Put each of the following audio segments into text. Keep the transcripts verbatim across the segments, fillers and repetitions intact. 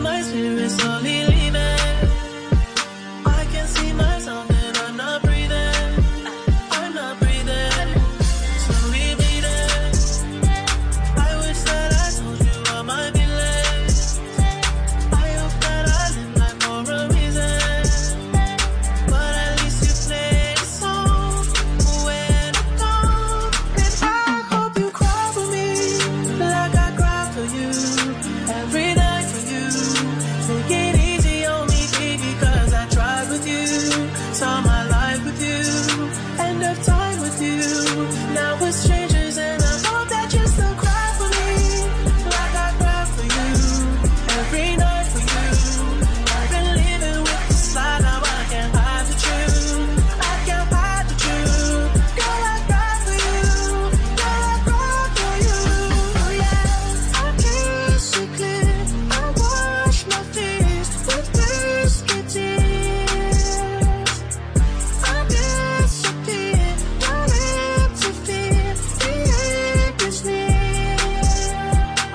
my spirit slowly leaving. I can see myself and I'm not breathing. I'm not breathing. Slowly bleeding. I wish that I told you all my feelings. I hope that I live life for a reason. But at least you played a song when I'm gone. And I hope you cry for me like I cry for you. Every night for you. Take it easy on me, baby, cause I tried with you. Saw my life with you. End of time with you. Now we're strangers and I hope that you still cry for me like I cry for you. Every night for you. I've been living with this lie, now I can't hide the truth. I can't hide the truth. Girl, I cry for you. Girl, I cry for you. Oh yeah, I kiss you clear. I wash my face with biscuit tears. I disappear, not empty fear. The ache is near.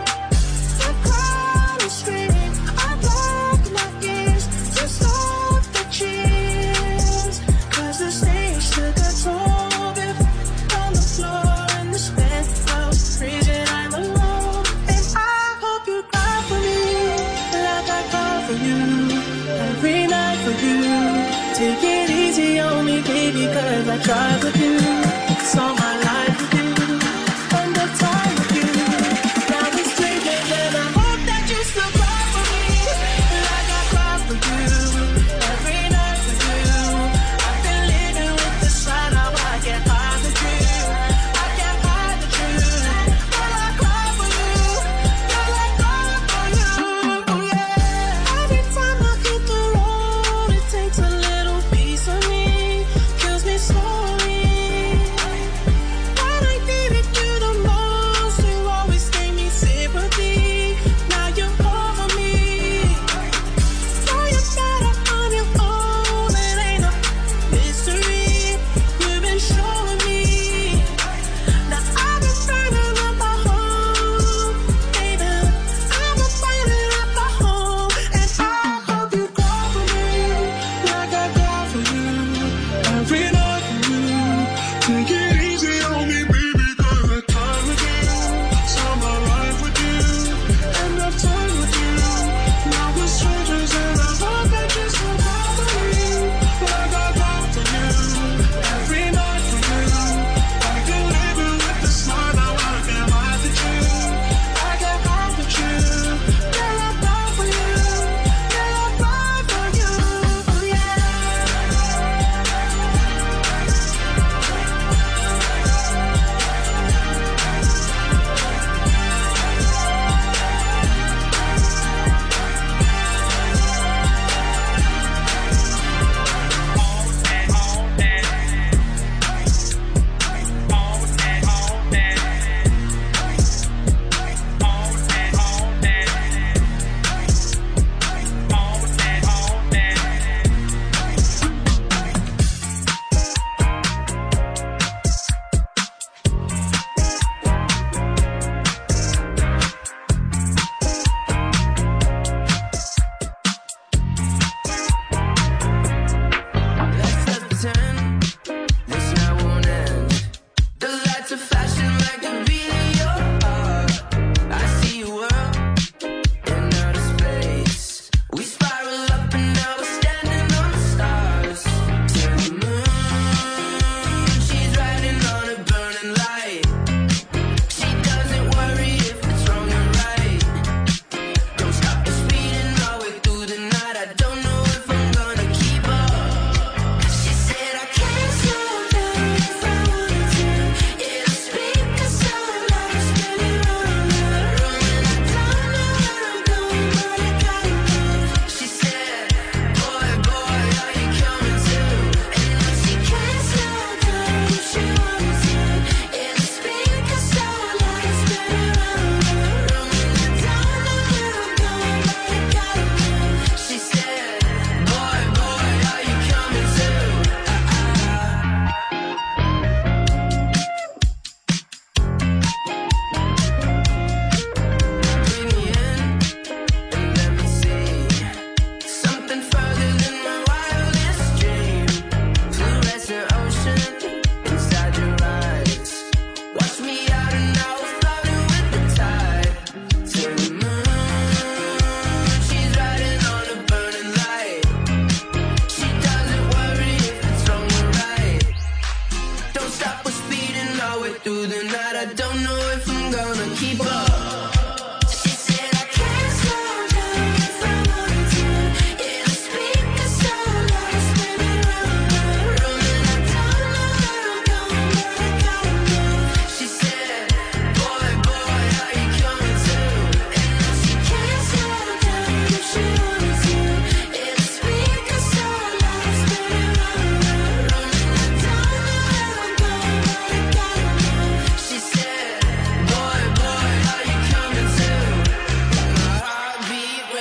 I cry and scream. I block my ears to stop the cheers. Cause the stage took a toll. If on the floor in this penthouse, freezing, I'm alone. And I hope you cry for me like I cry for you. Every night for you. Take it easy on me, baby, cause I tried with you. Saw my life with you. End of time with you. Now we're strangers and I hope that you still cry for me like I cry for you. Every night for you. I've been living with this lie, now I can't hide the truth. I can't hide the truth. Girl, I cry for you. Girl, I cry for you. Oh yeah. Every time I hit the road, it takes a little piece of me. Kills me slowly.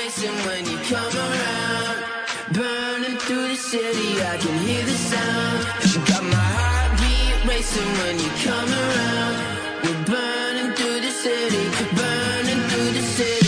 racing when you come around. Burning through the city, I can hear the sound. Got my heartbeat racing when you come around. We're burning through the city, burning through the city.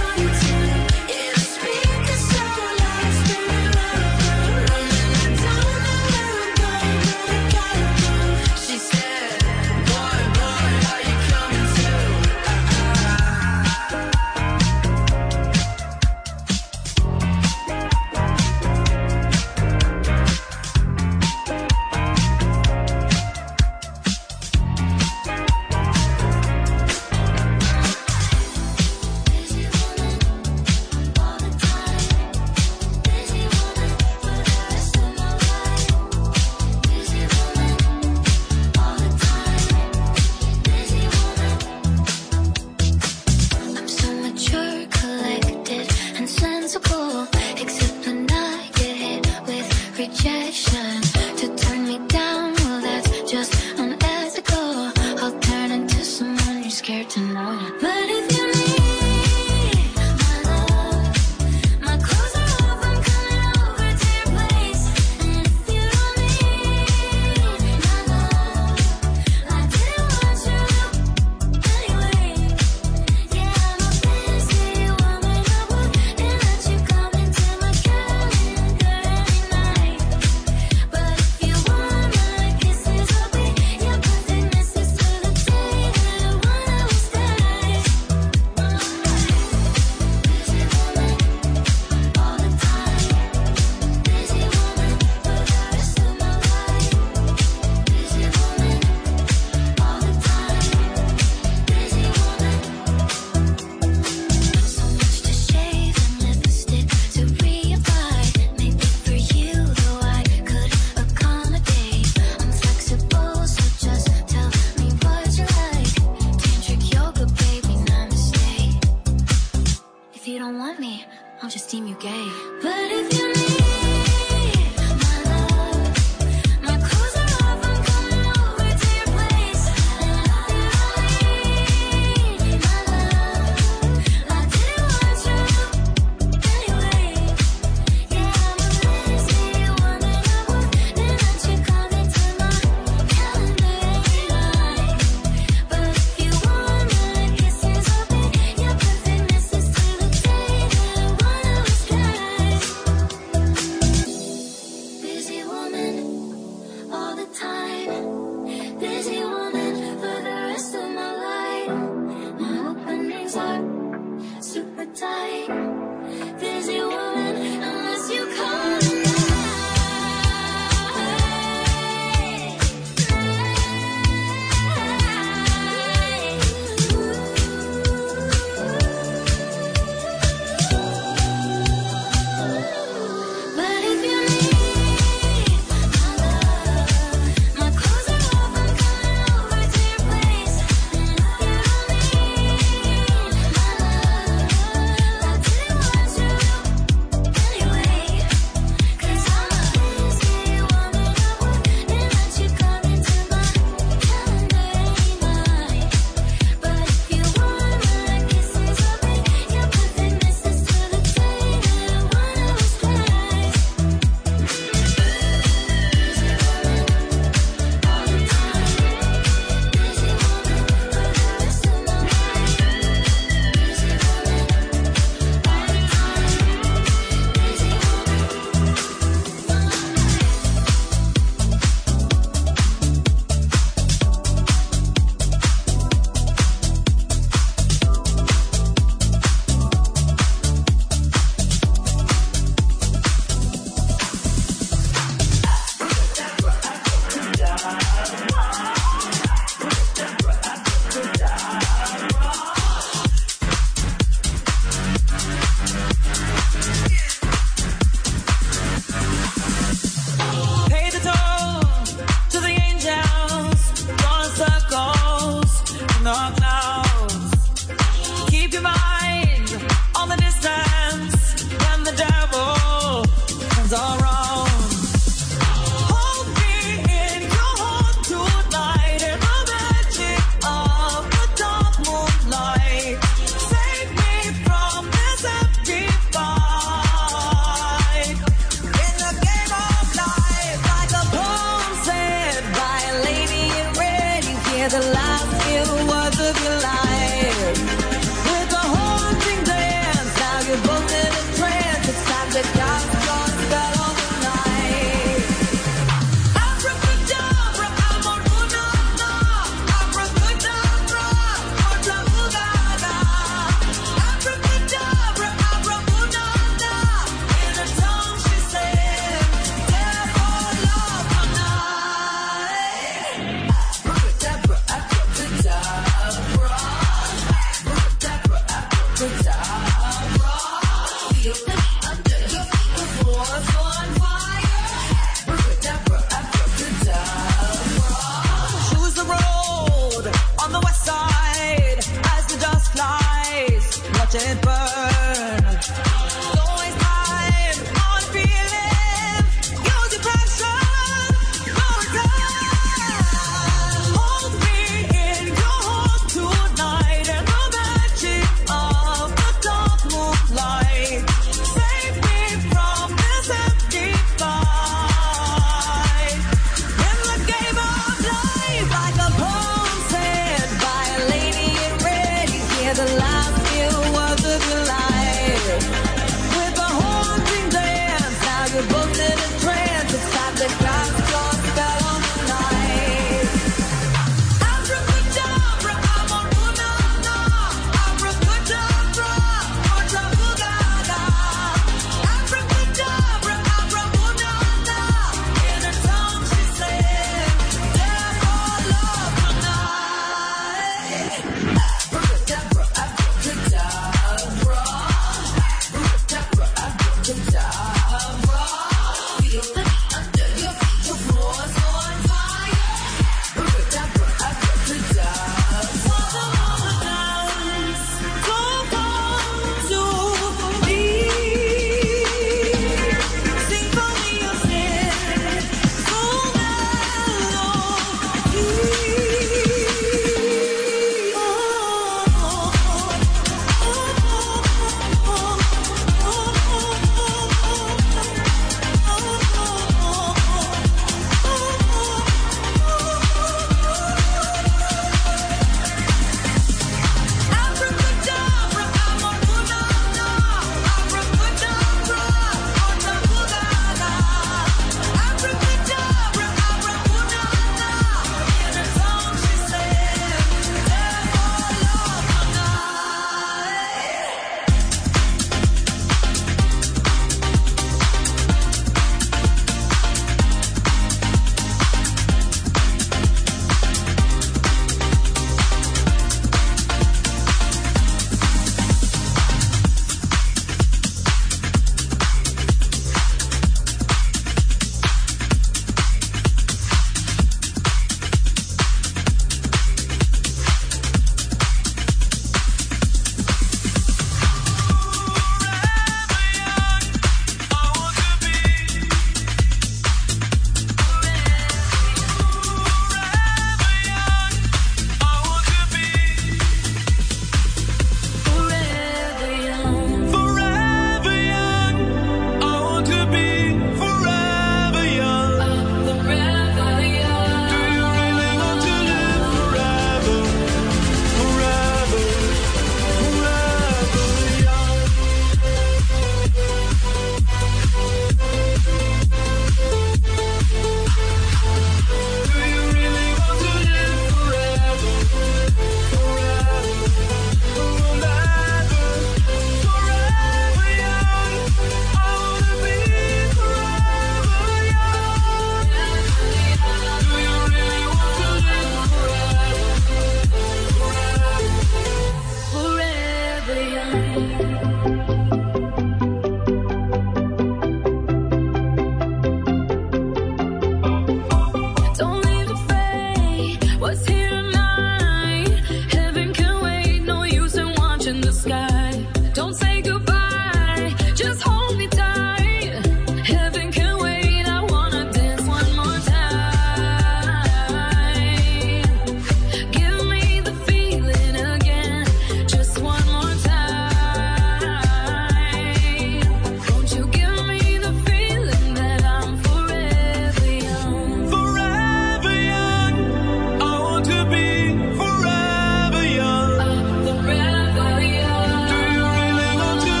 To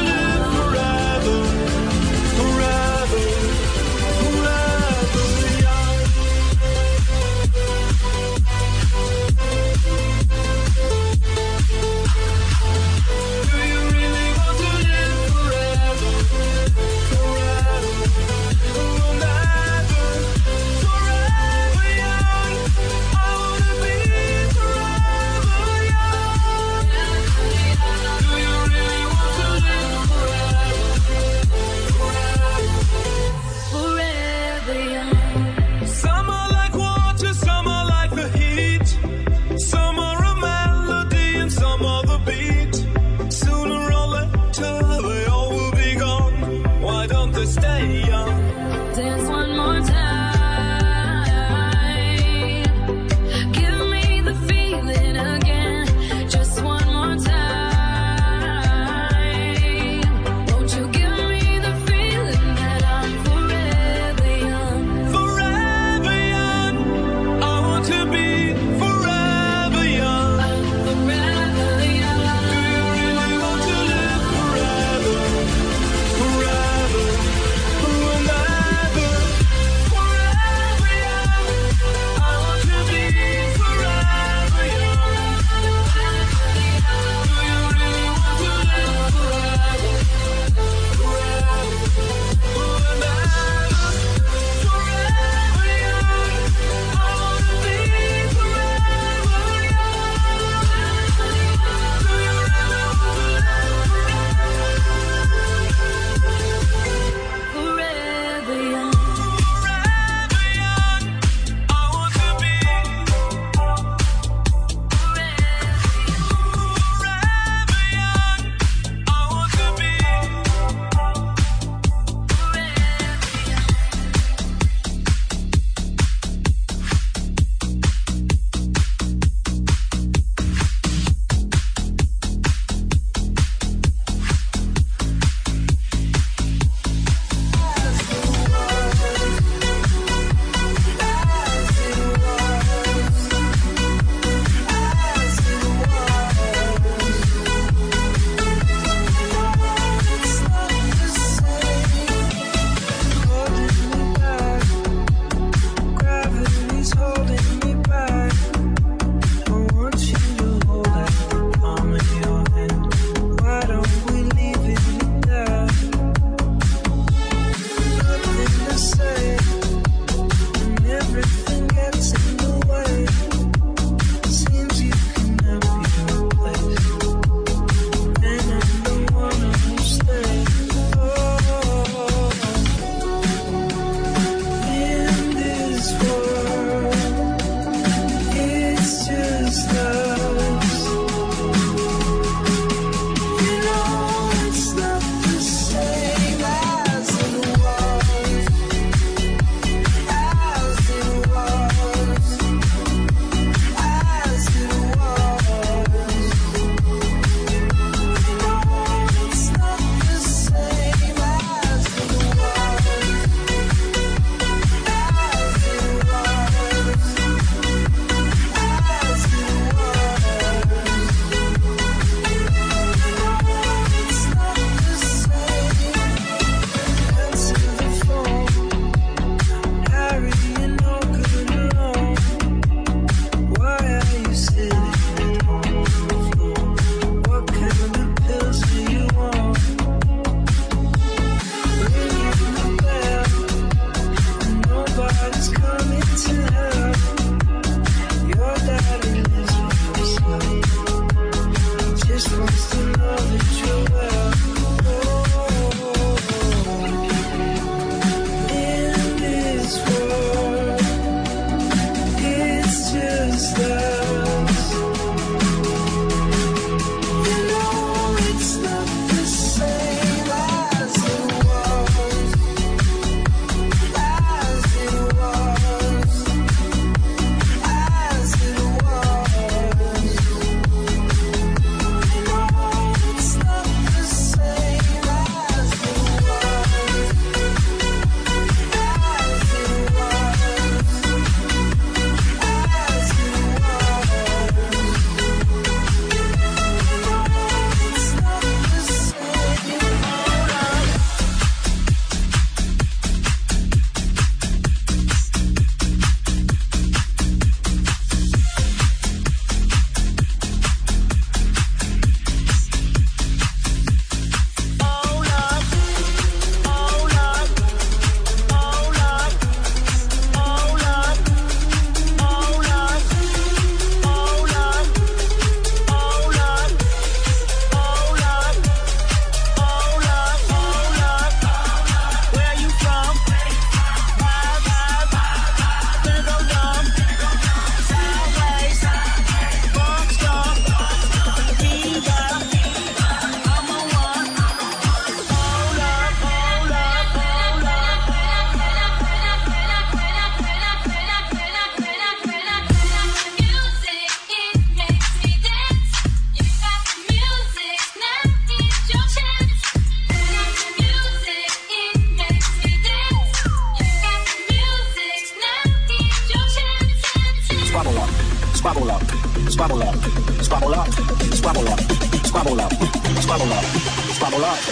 squabble up, squabble up, squabble up, squabble up, squabble up, squabble up, squabble up.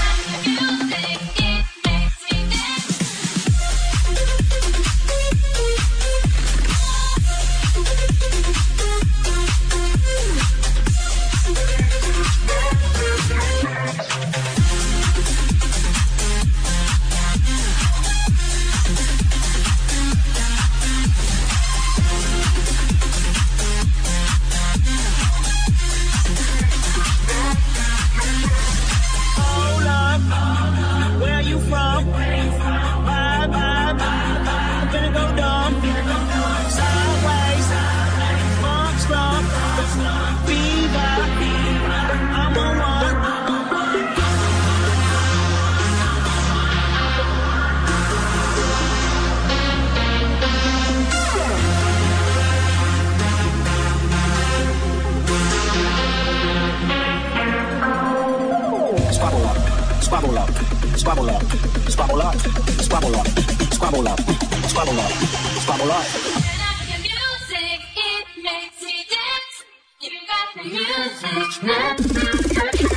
Squabble up, squabble up, squabble up, squabble up, squabble up, squabble up, squabble up. Turn up your music, it makes me dance. You got the music,